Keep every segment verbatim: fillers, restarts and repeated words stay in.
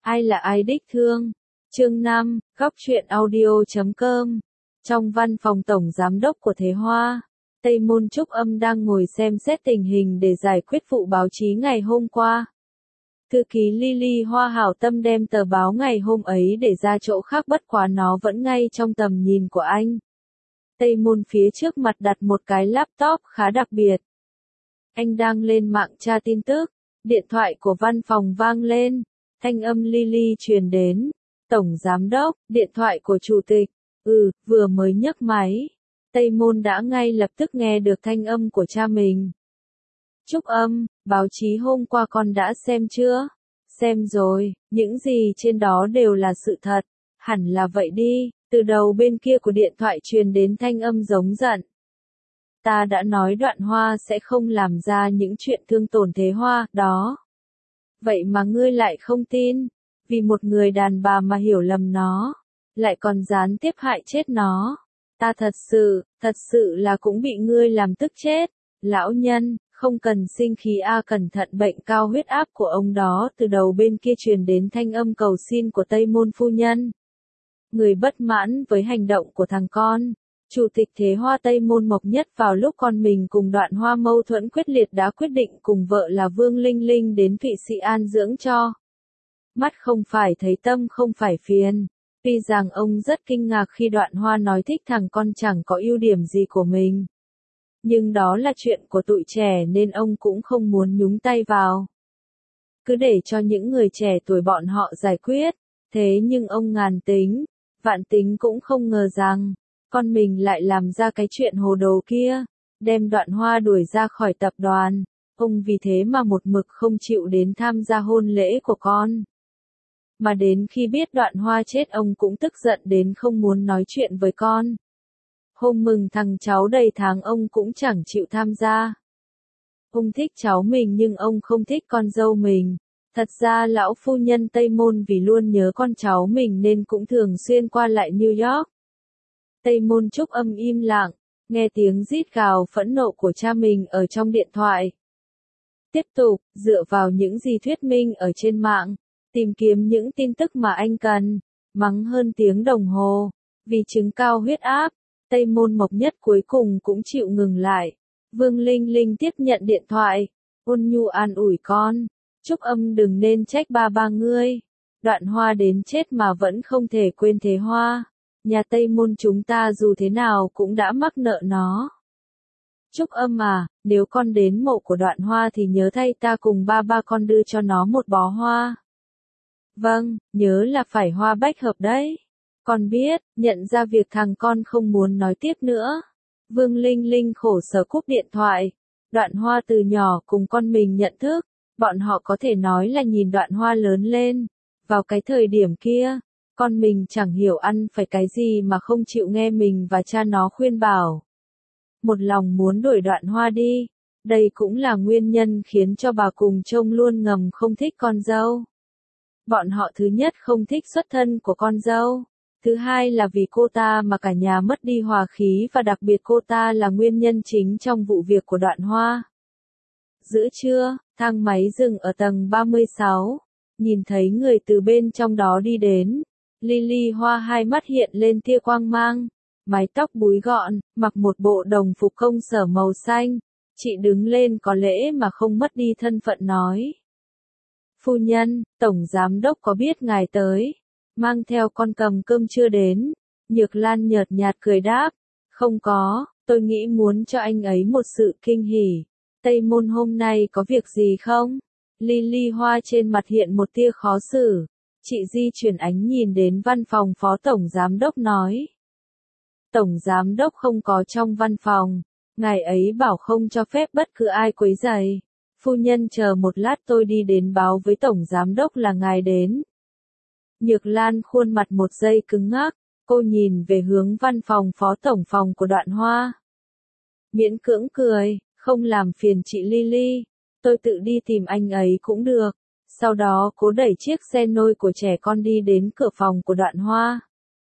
Ai là ai đích thương? Chương năm, góc truyện audio chấm com. Trong văn phòng tổng giám đốc của Thế Hoa, Tây Môn Trúc Âm đang ngồi xem xét tình hình để giải quyết vụ báo chí ngày hôm qua. Thư ký Lily Hoa hảo tâm đem tờ báo ngày hôm ấy để ra chỗ khác, bất quá nó vẫn ngay trong tầm nhìn của anh. Tây Môn phía trước mặt đặt một cái laptop khá đặc biệt. Anh đang lên mạng tra tin tức, điện thoại của văn phòng vang lên, thanh âm Lily truyền đến. Tổng giám đốc, điện thoại của chủ tịch. Ừ, vừa mới nhấc máy. Tây Môn đã ngay lập tức nghe được thanh âm của cha mình. Trúc Âm, báo chí hôm qua con đã xem chưa? Xem rồi, những gì trên đó đều là sự thật. Hẳn là vậy đi. Từ đầu bên kia của điện thoại truyền đến thanh âm giống giận. Ta đã nói Đoạn Hoa sẽ không làm ra những chuyện thương tổn Thế Hoa, đó. Vậy mà ngươi lại không tin. Vì một người đàn bà mà hiểu lầm nó, lại còn gián tiếp hại chết nó. Ta thật sự, thật sự là cũng bị ngươi làm tức chết. Lão nhân, không cần sinh khí a, cẩn thận bệnh cao huyết áp của ông đó. Từ đầu bên kia truyền đến thanh âm cầu xin của Tây Môn phu nhân. Người bất mãn với hành động của thằng con. Chủ tịch Thế Hoa Tây Môn Mộc Nhất vào lúc con mình cùng Đoạn Hoa mâu thuẫn quyết liệt đã quyết định cùng vợ là Vương Linh Linh đến Thụy Sĩ an dưỡng cho. Mắt không phải thấy tâm không phải phiền. Tuy rằng ông rất kinh ngạc khi Đoạn Hoa nói thích thằng con chẳng có ưu điểm gì của mình. Nhưng đó là chuyện của tụi trẻ nên ông cũng không muốn nhúng tay vào. Cứ để cho những người trẻ tuổi bọn họ giải quyết. Thế nhưng ông ngàn tính, vạn tính cũng không ngờ rằng, con mình lại làm ra cái chuyện hồ đồ kia, đem Đoạn Hoa đuổi ra khỏi tập đoàn. Ông vì thế mà một mực không chịu đến tham gia hôn lễ của con. Mà đến khi biết Đoạn Hoa chết ông cũng tức giận đến không muốn nói chuyện với con. Hôm mừng thằng cháu đầy tháng ông cũng chẳng chịu tham gia. Ông thích cháu mình nhưng ông không thích con dâu mình. Thật ra lão phu nhân Tây Môn vì luôn nhớ con cháu mình nên cũng thường xuyên qua lại New York. Tây Môn Trúc Âm im lặng, nghe tiếng rít gào phẫn nộ của cha mình ở trong điện thoại. Tiếp tục, dựa vào những gì thuyết minh ở trên mạng, tìm kiếm những tin tức mà anh cần, mắng hơn tiếng đồng hồ. Vì chứng cao huyết áp, Tây Môn Mộc Nhất cuối cùng cũng chịu ngừng lại. Vương Linh Linh tiếp nhận điện thoại, ôn nhu an ủi con. Trúc Âm đừng nên trách ba ba ngươi. Đoạn Hoa đến chết mà vẫn không thể quên Thế Hoa. Nhà Tây Môn chúng ta dù thế nào cũng đã mắc nợ nó. Trúc Âm à, nếu con đến mộ của Đoạn Hoa thì nhớ thay ta cùng ba ba con đưa cho nó một bó hoa. Vâng, nhớ là phải hoa bách hợp đấy. Con biết, nhận ra việc thằng con không muốn nói tiếp nữa. Vương Linh Linh khổ sở cúp điện thoại. Đoạn Hoa từ nhỏ cùng con mình nhận thức. Bọn họ có thể nói là nhìn Đoạn Hoa lớn lên. Vào cái thời điểm kia, con mình chẳng hiểu ăn phải cái gì mà không chịu nghe mình và cha nó khuyên bảo. Một lòng muốn đuổi Đoạn Hoa đi. Đây cũng là nguyên nhân khiến cho bà cùng trông luôn ngầm không thích con dâu. Bọn họ thứ nhất không thích xuất thân của con dâu. Thứ hai là vì cô ta mà cả nhà mất đi hòa khí và đặc biệt cô ta là nguyên nhân chính trong vụ việc của Đoạn Hoa. Giữa trưa, thang máy dừng ở tầng ba mươi sáu. Nhìn thấy người từ bên trong đó đi đến. Lily Hoa hai mắt hiện lên tia quang mang. Mái tóc búi gọn, mặc một bộ đồng phục công sở màu xanh. Chị đứng lên có lễ mà không mất đi thân phận nói. Phu nhân, tổng giám đốc có biết ngài tới. Mang theo con cầm cơm chưa đến. Nhược Lan nhợt nhạt cười đáp. Không có, tôi nghĩ muốn cho anh ấy một sự kinh hỉ. Tây Môn hôm nay có việc gì không? Lily Hoa trên mặt hiện một tia khó xử. Chị di chuyển ánh nhìn đến văn phòng phó tổng giám đốc nói. Tổng giám đốc không có trong văn phòng. Ngài ấy bảo không cho phép bất cứ ai quấy rầy. Phu nhân chờ một lát tôi đi đến báo với tổng giám đốc là ngài đến. Nhược Lan khuôn mặt một giây cứng ngắc. Cô nhìn về hướng văn phòng phó tổng phòng của Đoạn Hoa. Miễn cưỡng cười. Không làm phiền chị Lily, tôi tự đi tìm anh ấy cũng được. Sau đó cố đẩy chiếc xe nôi của trẻ con đi đến cửa phòng của Đoạn Hoa.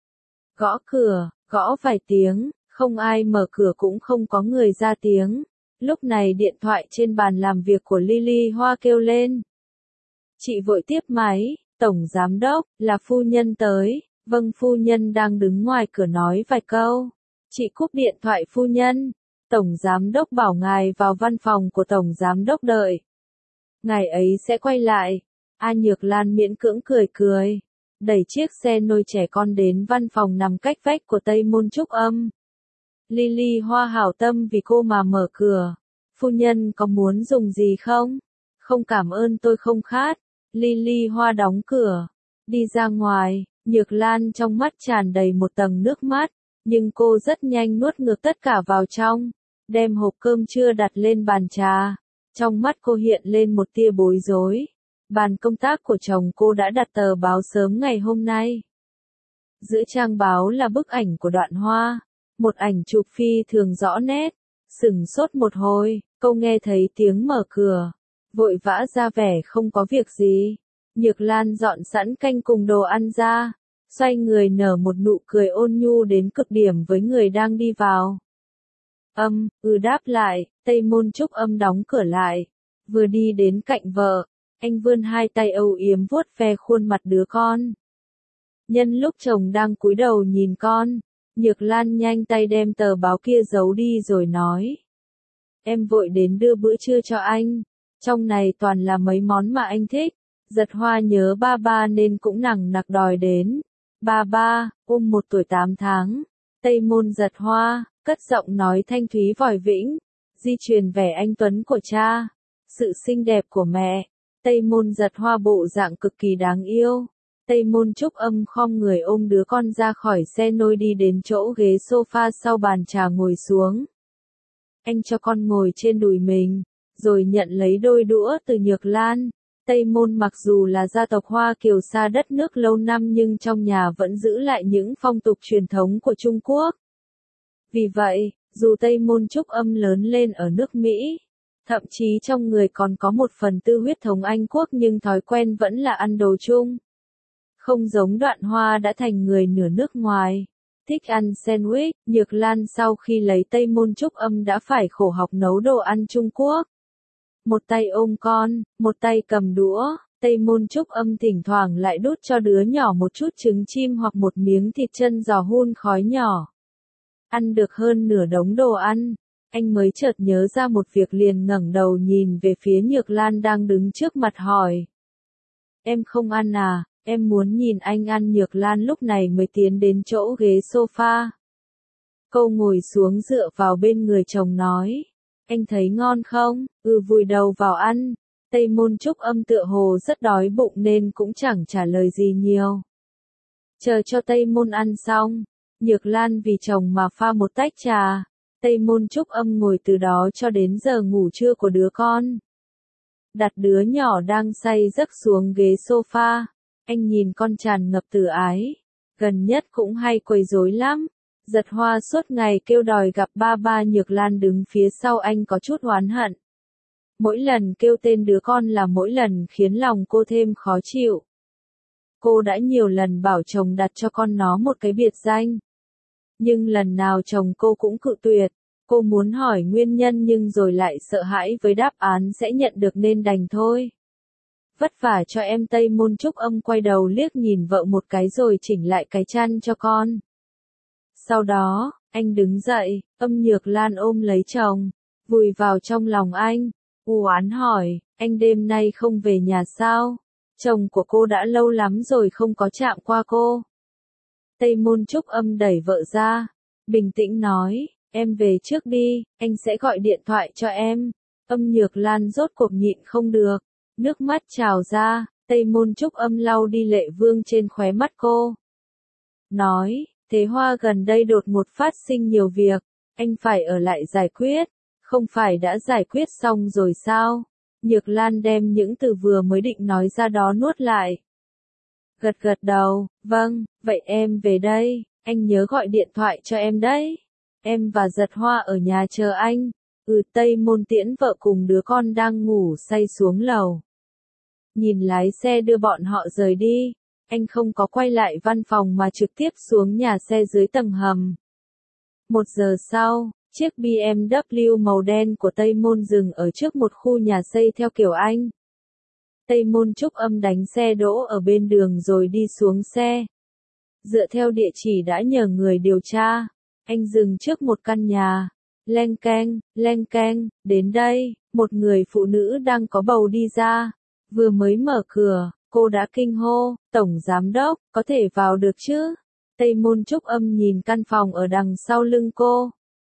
Gõ cửa, gõ vài tiếng, không ai mở cửa cũng không có người ra tiếng. Lúc này điện thoại trên bàn làm việc của Lily Hoa kêu lên. Chị vội tiếp máy, Tổng giám đốc, là phu nhân tới. Vâng, phu nhân đang đứng ngoài cửa nói vài câu. Chị cúp điện thoại phu nhân. Tổng giám đốc bảo ngài vào văn phòng của tổng giám đốc đợi. Ngài ấy sẽ quay lại. A Nhược Lan miễn cưỡng cười cười, đẩy chiếc xe nôi trẻ con đến văn phòng nằm cách vách của Tây Môn Trúc Âm. Lily Hoa hảo tâm vì cô mà mở cửa. Phu nhân có muốn dùng gì không? Không, cảm ơn, tôi không khát. Lily Hoa đóng cửa, đi ra ngoài. Nhược Lan trong mắt tràn đầy một tầng nước mắt, nhưng cô rất nhanh nuốt ngược tất cả vào trong, đem hộp cơm trưa đặt lên bàn trà. Trong mắt cô hiện lên một tia bối rối. Bàn công tác của chồng cô đã đặt tờ báo sớm ngày hôm nay. Giữa trang báo là bức ảnh của Đoạn Hoa, một ảnh chụp phi thường rõ nét. Sửng sốt một hồi, cô nghe thấy tiếng mở cửa, vội vã ra vẻ không có việc gì. Nhược Lan dọn sẵn canh cùng đồ ăn ra, xoay người nở một nụ cười ôn nhu đến cực điểm với người đang đi vào. Âm, ừ đáp lại. Tây Môn Trúc Âm đóng cửa lại, vừa đi đến cạnh vợ, anh vươn hai tay âu yếm vuốt ve khuôn mặt đứa con. Nhân lúc chồng đang cúi đầu nhìn con, Nhược Lan nhanh tay đem tờ báo kia giấu đi rồi nói. Em vội đến đưa bữa trưa cho anh, trong này toàn là mấy món mà anh thích. Giật Hoa nhớ ba ba nên cũng nằng nặc đòi đến. Ba ba, ôm một tuổi tám tháng. Tây Môn Giật Hoa, cất giọng nói thanh thúy vòi vĩnh, di truyền vẻ anh tuấn của cha, sự xinh đẹp của mẹ. Tây Môn Giật Hoa bộ dạng cực kỳ đáng yêu. Tây Môn Trúc Âm khom người ôm đứa con ra khỏi xe nôi đi đến chỗ ghế sofa sau bàn trà ngồi xuống. Anh cho con ngồi trên đùi mình, rồi nhận lấy đôi đũa từ Nhược Lan. Tây Môn mặc dù là gia tộc Hoa Kiều xa đất nước lâu năm nhưng trong nhà vẫn giữ lại những phong tục truyền thống của Trung Quốc. Vì vậy, dù Tây Môn Trúc Âm lớn lên ở nước Mỹ, thậm chí trong người còn có một phần tư huyết thống Anh quốc nhưng thói quen vẫn là ăn đồ chung. Không giống Đoạn Hoa đã thành người nửa nước ngoài, thích ăn sandwich. Nhược Lan sau khi lấy Tây Môn Trúc Âm đã phải khổ học nấu đồ ăn Trung Quốc. Một tay ôm con, một tay cầm đũa, Tây Môn Trúc Âm thỉnh thoảng lại đút cho đứa nhỏ một chút trứng chim hoặc một miếng thịt chân giò hun khói nhỏ. Ăn được hơn nửa đống đồ ăn, anh mới chợt nhớ ra một việc liền ngẩng đầu nhìn về phía Nhược Lan đang đứng trước mặt hỏi. Em không ăn à, em muốn nhìn anh ăn. Nhược Lan lúc này mới tiến đến chỗ ghế sofa. Cô ngồi xuống dựa vào bên người chồng nói. Anh thấy ngon không? Ừ, vùi đầu vào ăn. Tây Môn Trúc Âm tựa hồ rất đói bụng nên cũng chẳng trả lời gì nhiều. Chờ cho Tây Môn ăn xong, Nhược Lan vì chồng mà pha một tách trà. Tây Môn Trúc Âm ngồi từ đó cho đến giờ ngủ trưa của đứa con. Đặt đứa nhỏ đang say giấc xuống ghế sofa, anh nhìn con tràn ngập từ ái. Gần nhất cũng hay quấy rối lắm. Giật Hoa suốt ngày kêu đòi gặp ba ba. Nhược Lan đứng phía sau anh có chút oán hận. Mỗi lần kêu tên đứa con là mỗi lần khiến lòng cô thêm khó chịu. Cô đã nhiều lần bảo chồng đặt cho con nó một cái biệt danh. Nhưng lần nào chồng cô cũng cự tuyệt. Cô muốn hỏi nguyên nhân nhưng rồi lại sợ hãi với đáp án sẽ nhận được nên đành thôi. Vất vả cho em. Tây Môn Trúc Âm quay đầu liếc nhìn vợ một cái rồi chỉnh lại cái chăn cho con. Sau đó, anh đứng dậy, Âm Nhược Lan ôm lấy chồng, vùi vào trong lòng anh, u oán hỏi, anh đêm nay không về nhà sao? Chồng của cô đã lâu lắm rồi không có chạm qua cô. Tây Môn Trúc Âm đẩy vợ ra, bình tĩnh nói, em về trước đi, anh sẽ gọi điện thoại cho em. Âm Nhược Lan rốt cuộc nhịn không được, nước mắt trào ra. Tây Môn Trúc Âm lau đi lệ vương trên khóe mắt cô. Nói, Thế Hoa gần đây đột ngột phát sinh nhiều việc, anh phải ở lại giải quyết, không phải đã giải quyết xong rồi sao? Nhược Lan đem những từ vừa mới định nói ra đó nuốt lại. Gật gật đầu, vâng, vậy em về đây, anh nhớ gọi điện thoại cho em đấy. Em và Giật Hoa ở nhà chờ anh. Ừ. Tây Môn tiễn vợ cùng đứa con đang ngủ say xuống lầu. Nhìn lái xe đưa bọn họ rời đi, anh không có quay lại văn phòng mà trực tiếp xuống nhà xe dưới tầng hầm. Một giờ sau, chiếc bê em vê màu đen của Tây Môn dừng ở trước một khu nhà xây theo kiểu Anh. Tây Môn Trúc Âm đánh xe đỗ ở bên đường rồi đi xuống xe. Dựa theo địa chỉ đã nhờ người điều tra, anh dừng trước một căn nhà. Leng keng, leng keng, đến đây, một người phụ nữ đang có bầu đi ra. Vừa mới mở cửa, cô đã kinh hô, Tổng Giám Đốc, có thể vào được chứ? Tây Môn Trúc Âm nhìn căn phòng ở đằng sau lưng cô.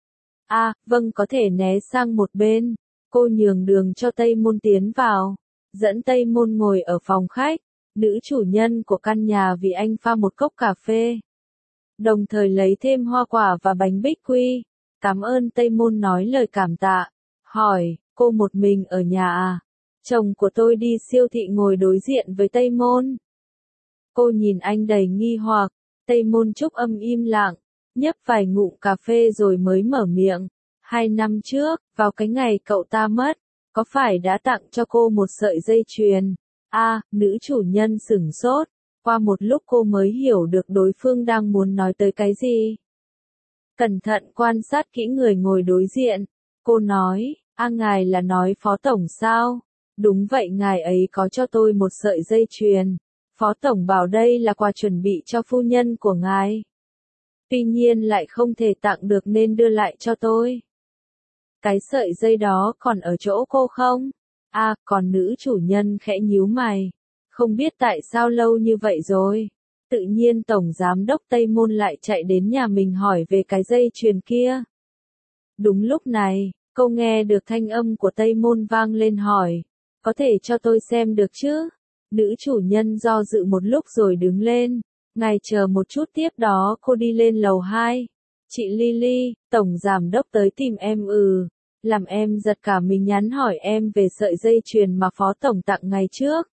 À, vâng, có thể né sang một bên. Cô nhường đường cho Tây Môn tiến vào, dẫn Tây Môn ngồi ở phòng khách. Nữ chủ nhân của căn nhà vì anh pha một cốc cà phê, đồng thời lấy thêm hoa quả và bánh bích quy. Cảm ơn Tây Môn nói lời cảm tạ. Hỏi, cô một mình ở nhà à? Chồng của tôi đi siêu thị ngồi đối diện với Tây Môn. Cô nhìn anh đầy nghi hoặc. Tây Môn Trúc Âm im lặng, nhấp vài ngụm cà phê rồi mới mở miệng. Hai năm trước, vào cái ngày cậu ta mất, có phải đã tặng cho cô một sợi dây chuyền? A, à, nữ chủ nhân sửng sốt. Qua một lúc cô mới hiểu được đối phương đang muốn nói tới cái gì. Cẩn thận quan sát kỹ người ngồi đối diện. Cô nói, a ngài là nói Phó Tổng sao? Đúng vậy, ngài ấy có cho tôi một sợi dây chuyền. Phó Tổng bảo đây là quà chuẩn bị cho phu nhân của ngài. Tuy nhiên lại không thể tặng được nên đưa lại cho tôi. Cái sợi dây đó còn ở chỗ cô không? À, còn nữ chủ nhân khẽ nhíu mày. Không biết tại sao lâu như vậy rồi. Tự nhiên Tổng Giám Đốc Tây Môn lại chạy đến nhà mình hỏi về cái dây chuyền kia. Đúng lúc này, cô nghe được thanh âm của Tây Môn vang lên hỏi. Có thể cho tôi xem được chứ? Nữ chủ nhân do dự một lúc rồi đứng lên. Ngài chờ một chút, tiếp đó cô đi lên lầu hai. Chị Lily, Tổng Giám Đốc tới tìm em. Ừ. Làm em giật cả mình, nhắn hỏi em về sợi dây chuyền mà Phó Tổng tặng ngày trước.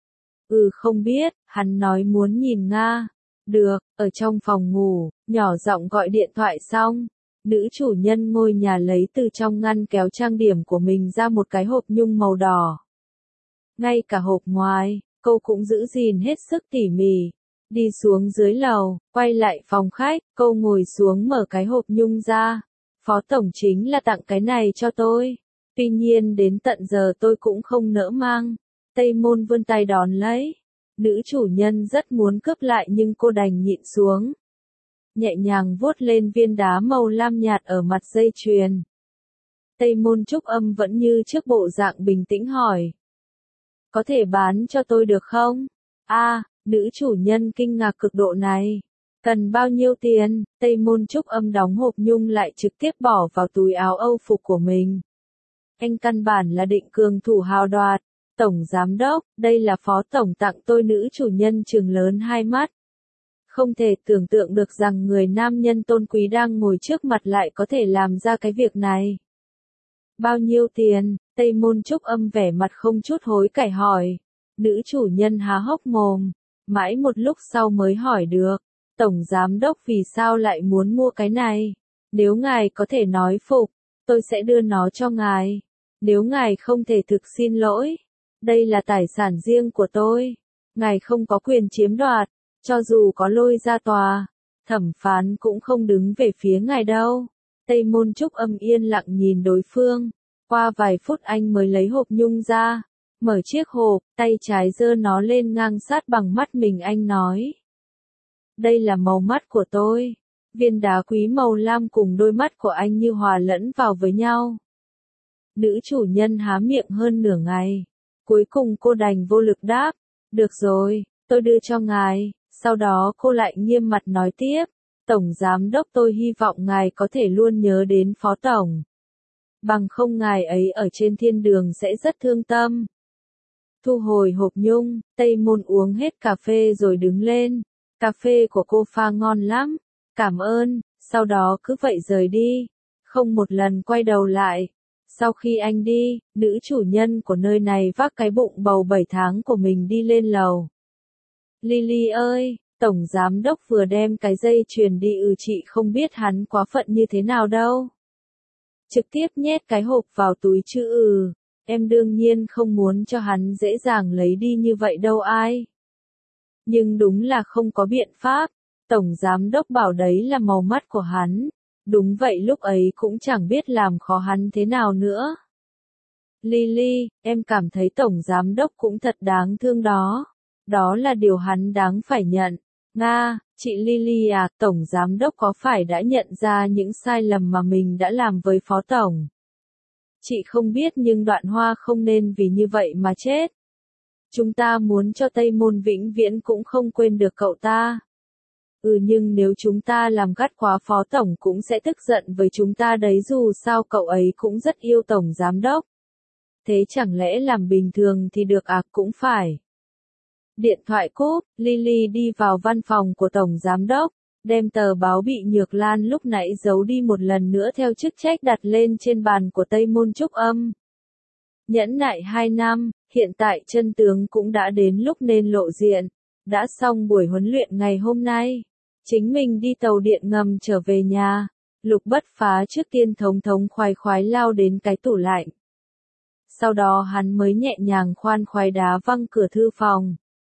Ừ, không biết, hắn nói muốn nhìn Nga. Được, ở trong phòng ngủ, nhỏ giọng gọi điện thoại xong. Nữ chủ nhân ngôi nhà lấy từ trong ngăn kéo trang điểm của mình ra một cái hộp nhung màu đỏ. Ngay cả hộp ngoài, cô cũng giữ gìn hết sức tỉ mỉ. Đi xuống dưới lầu, quay lại phòng khách, cô ngồi xuống mở cái hộp nhung ra. Phó Tổng chính là tặng cái này cho tôi. Tuy nhiên đến tận giờ tôi cũng không nỡ mang. Tây Môn vươn tay đón lấy. Nữ chủ nhân rất muốn cướp lại nhưng cô đành nhịn xuống. Nhẹ nhàng vuốt lên viên đá màu lam nhạt ở mặt dây chuyền. Tây Môn Trúc Âm vẫn như trước bộ dạng bình tĩnh hỏi. Có thể bán cho tôi được không? A, à, nữ chủ nhân kinh ngạc cực độ này. Cần bao nhiêu tiền? Tây Môn Trúc Âm đóng hộp nhung lại trực tiếp bỏ vào túi áo âu phục của mình. Anh căn bản là định cường thủ hào đoạt. Tổng Giám Đốc, đây là Phó Tổng tặng tôi. Nữ chủ nhân trừng lớn hai mắt. Không thể tưởng tượng được rằng người nam nhân tôn quý đang ngồi trước mặt lại có thể làm ra cái việc này. Bao nhiêu tiền? Tây Môn Trúc Âm vẻ mặt không chút hối cải hỏi. Nữ chủ nhân há hốc mồm. Mãi một lúc sau mới hỏi được. Tổng Giám Đốc vì sao lại muốn mua cái này? Nếu ngài có thể nói phục, tôi sẽ đưa nó cho ngài. Nếu ngài không thể thực xin lỗi. Đây là tài sản riêng của tôi. Ngài không có quyền chiếm đoạt. Cho dù có lôi ra tòa, thẩm phán cũng không đứng về phía ngài đâu. Tây Môn Trúc Âm yên lặng nhìn đối phương. Qua vài phút anh mới lấy hộp nhung ra. Mở chiếc hộp, tay trái giơ nó lên ngang sát bằng mắt mình, anh nói. Đây là màu mắt của tôi. Viên đá quý màu lam cùng đôi mắt của anh như hòa lẫn vào với nhau. Nữ chủ nhân há miệng hơn nửa ngày. Cuối cùng cô đành vô lực đáp. Được rồi, tôi đưa cho ngài. Sau đó cô lại nghiêm mặt nói tiếp. Tổng Giám Đốc, tôi hy vọng ngài có thể luôn nhớ đến Phó Tổng. Bằng không ngài ấy ở trên thiên đường sẽ rất thương tâm. Thu hồi hộp nhung, Tây Môn uống hết cà phê rồi đứng lên. Cà phê của cô pha ngon lắm. Cảm ơn, sau đó cứ vậy rời đi. Không một lần quay đầu lại. Sau khi anh đi, nữ chủ nhân của nơi này vác cái bụng bầu bảy tháng của mình đi lên lầu. Lily ơi, Tổng Giám Đốc vừa đem cái dây chuyền đi. Ừ, chị không biết hắn quá phận như thế nào đâu. Trực tiếp nhét cái hộp vào túi chứ. Ừ, em đương nhiên không muốn cho hắn dễ dàng lấy đi như vậy đâu ai. Nhưng đúng là không có biện pháp. Tổng Giám Đốc bảo đấy là màu mắt của hắn. Đúng vậy, lúc ấy cũng chẳng biết làm khó hắn thế nào nữa. Lily, em cảm thấy tổng giám đốc cũng thật đáng thương đó. Đó là điều hắn đáng phải nhận. Nga, chị Lily à, tổng giám đốc có phải đã nhận ra những sai lầm mà mình đã làm với phó tổng? Chị không biết nhưng Đoạn Hoa không nên vì như vậy mà chết. Chúng ta muốn cho Tây Môn vĩnh viễn cũng không quên được cậu ta. Ừ nhưng nếu chúng ta làm gắt quá phó tổng cũng sẽ tức giận với chúng ta đấy, dù sao cậu ấy cũng rất yêu tổng giám đốc. Thế chẳng lẽ làm bình thường thì được à, cũng phải. Điện thoại cúp, Lily đi vào văn phòng của tổng giám đốc, đem tờ báo bị Nhược Lan lúc nãy giấu đi một lần nữa theo chức trách đặt lên trên bàn của Tây Môn Trúc Âm. Nhẫn nại hai năm, hiện tại chân tướng cũng đã đến lúc nên lộ diện. Đã xong buổi huấn luyện ngày hôm nay, chính mình đi tàu điện ngầm trở về nhà. Lục Bất Phá trước tiên thống thống khoái khoái lao đến cái tủ lạnh. Sau đó hắn mới nhẹ nhàng khoan khoái đá văng cửa thư phòng.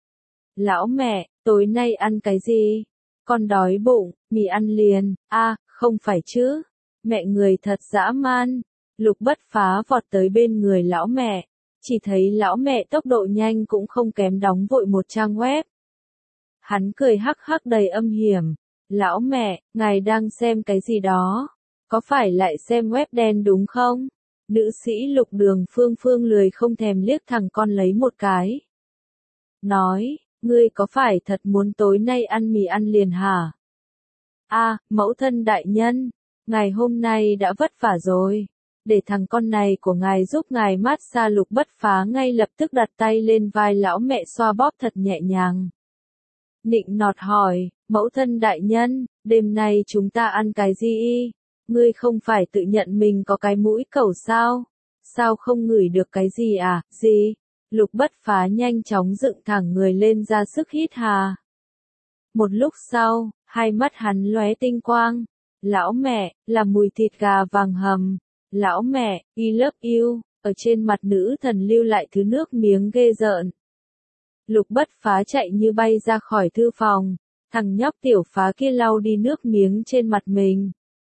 Lão mẹ, tối nay ăn cái gì? Con đói bụng, mì ăn liền. A, à, không phải chứ. Mẹ người thật dã man. Lục Bất Phá vọt tới bên người lão mẹ. Chỉ thấy lão mẹ tốc độ nhanh cũng không kém đóng vội một trang web. Hắn cười hắc hắc đầy âm hiểm. Lão mẹ, ngài đang xem cái gì đó? Có phải lại xem web đen đúng không? Nữ sĩ Lục Đường Phương Phương lười không thèm liếc thằng con lấy một cái. Nói, ngươi có phải thật muốn tối nay ăn mì ăn liền hả? A, à, mẫu thân đại nhân, ngài hôm nay đã vất vả rồi. Để thằng con này của ngài giúp ngài mát xa. Lục Bất Phá ngay lập tức đặt tay lên vai lão mẹ xoa bóp thật nhẹ nhàng. Nịnh nọt hỏi, mẫu thân đại nhân, đêm nay chúng ta ăn cái gì y? Ngươi không phải tự nhận mình có cái mũi cẩu sao? Sao không ngửi được cái gì à? Gì? Lục Bất Phá nhanh chóng dựng thẳng người lên ra sức hít hà. Một lúc sau, hai mắt hắn lóe tinh quang. Lão mẹ, là mùi thịt gà vàng hầm. Lão mẹ, I love you, ở trên mặt nữ thần lưu lại thứ nước miếng ghê rợn. Lục Bất Phá chạy như bay ra khỏi thư phòng, thằng nhóc tiểu phá kia lau đi nước miếng trên mặt mình.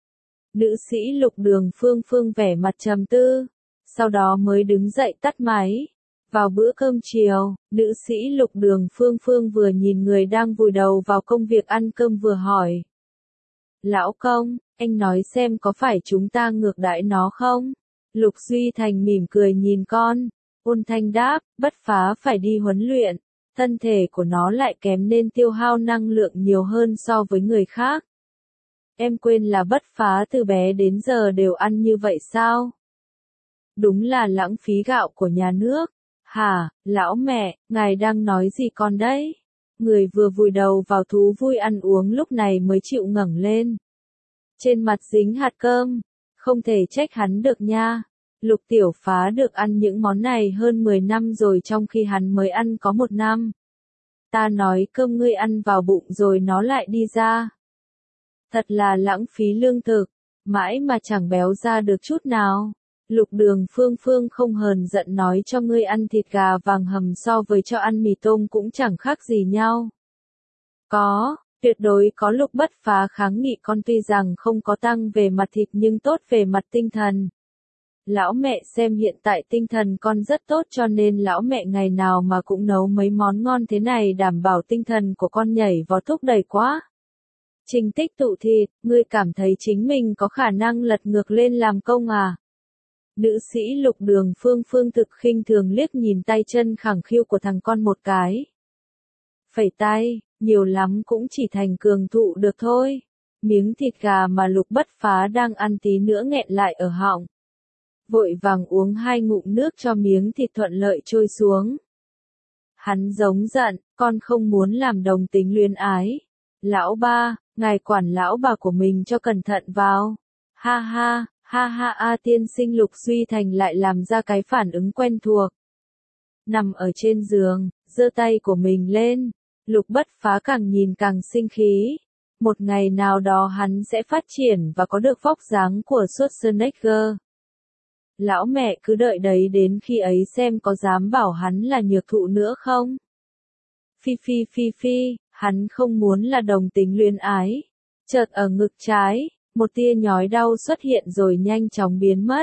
Nữ sĩ Lục Đường Phương Phương vẻ mặt trầm tư, sau đó mới đứng dậy tắt máy. Vào bữa cơm chiều, nữ sĩ Lục Đường Phương Phương vừa nhìn người đang vùi đầu vào công việc ăn cơm vừa hỏi. Lão công, anh nói xem có phải chúng ta ngược đãi nó không? Lục Duy Thành mỉm cười nhìn con, ôn thanh đáp, Bất Phá phải đi huấn luyện, thân thể của nó lại kém nên tiêu hao năng lượng nhiều hơn so với người khác. Em quên là Bất Phá từ bé đến giờ đều ăn như vậy sao? Đúng là lãng phí gạo của nhà nước. Hả, lão mẹ, ngài đang nói gì con đấy? Người vừa vùi đầu vào thú vui ăn uống lúc này mới chịu ngẩng lên. Trên mặt dính hạt cơm, không thể trách hắn được nha. Lục Tiểu Phá được ăn những món này hơn mười năm rồi trong khi hắn mới ăn có một năm. Ta nói cơm ngươi ăn vào bụng rồi nó lại đi ra. Thật là lãng phí lương thực, mãi mà chẳng béo ra được chút nào. Lục Đường Phương Phương không hờn giận nói cho ngươi ăn thịt gà vàng hầm so với cho ăn mì tôm cũng chẳng khác gì nhau. Có, tuyệt đối có. Lục Bất Phá kháng nghị con tuy rằng không có tăng về mặt thịt nhưng tốt về mặt tinh thần. Lão mẹ xem hiện tại tinh thần con rất tốt cho nên lão mẹ ngày nào mà cũng nấu mấy món ngon thế này đảm bảo tinh thần của con nhảy vọt thúc đẩy quá. Trình tích tụ thịt, ngươi cảm thấy chính mình có khả năng lật ngược lên làm công à? Nữ sĩ Lục Đường Phương Phương thực khinh thường liếc nhìn tay chân khẳng khiu của thằng con một cái. Phẩy tay, nhiều lắm cũng chỉ thành cường thụ được thôi. Miếng thịt gà mà Lục Bất Phá đang ăn tí nữa nghẹn lại ở họng. Vội vàng uống hai ngụm nước cho miếng thịt thuận lợi trôi xuống. Hắn giống giận, con không muốn làm đồng tính luyến ái. Lão ba, ngài quản lão bà của mình cho cẩn thận vào. Ha ha, ha ha a tiên sinh. Lục Duy Thành lại làm ra cái phản ứng quen thuộc. Nằm ở trên giường, giơ tay của mình lên. Lục Bất Phá càng nhìn càng sinh khí. Một ngày nào đó hắn sẽ phát triển và có được vóc dáng của Schwarzenegger. Lão mẹ cứ đợi đấy đến khi ấy xem có dám bảo hắn là nhược thụ nữa không? Phi phi phi phi, hắn không muốn là đồng tính luyến ái. Chợt ở ngực trái, một tia nhói đau xuất hiện rồi nhanh chóng biến mất.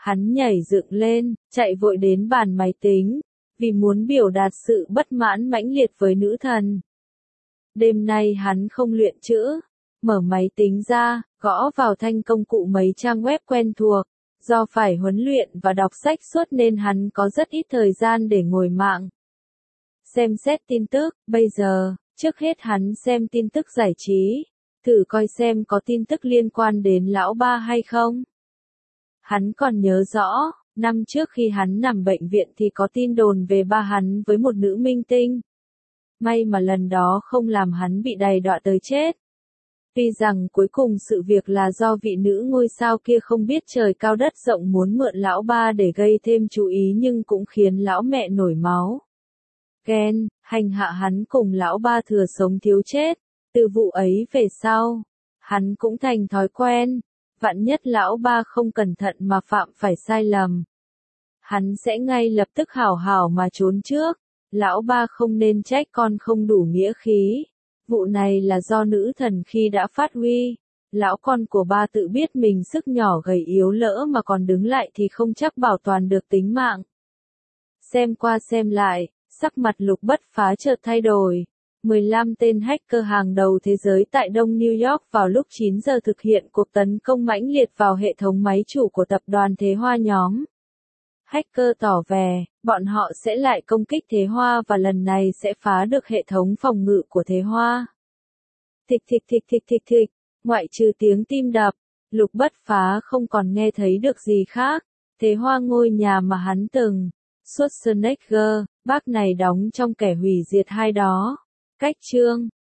Hắn nhảy dựng lên, chạy vội đến bàn máy tính, vì muốn biểu đạt sự bất mãn mãnh liệt với nữ thần. Đêm nay hắn không luyện chữ, mở máy tính ra, gõ vào thanh công cụ mấy trang web quen thuộc. Do phải huấn luyện và đọc sách suốt nên hắn có rất ít thời gian để ngồi mạng. Xem xét tin tức, bây giờ, trước hết hắn xem tin tức giải trí, thử coi xem có tin tức liên quan đến lão ba hay không. Hắn còn nhớ rõ, năm trước khi hắn nằm bệnh viện thì có tin đồn về ba hắn với một nữ minh tinh. May mà lần đó không làm hắn bị đày đọa tới chết. Tuy rằng cuối cùng sự việc là do vị nữ ngôi sao kia không biết trời cao đất rộng muốn mượn lão ba để gây thêm chú ý nhưng cũng khiến lão mẹ nổi máu. Ghen, hành hạ hắn cùng lão ba thừa sống thiếu chết. Từ vụ ấy về sau, hắn cũng thành thói quen. Vạn nhất lão ba không cẩn thận mà phạm phải sai lầm. Hắn sẽ ngay lập tức hảo hảo mà trốn trước. Lão ba không nên trách con không đủ nghĩa khí. Vụ này là do nữ thần khi đã phát huy. Lão con của ba tự biết mình sức nhỏ gầy yếu lỡ mà còn đứng lại thì không chắc bảo toàn được tính mạng. Xem qua xem lại, sắc mặt Lục Bất Phá chợt thay đổi. mười lăm tên hacker hàng đầu thế giới tại Đông New York vào lúc chín giờ thực hiện cuộc tấn công mãnh liệt vào hệ thống máy chủ của tập đoàn Thế Hoa nhóm. Hacker tỏ vẻ, bọn họ sẽ lại công kích Thế Hoa và lần này sẽ phá được hệ thống phòng ngự của Thế Hoa. Thịch thịch thịch thịch thịch thịch, ngoại trừ tiếng tim đập, Lục Bất Phá không còn nghe thấy được gì khác. Thế Hoa ngôi nhà mà hắn từng, Schwarzenegger, bác này đóng trong kẻ hủy diệt hai đó. Cách chương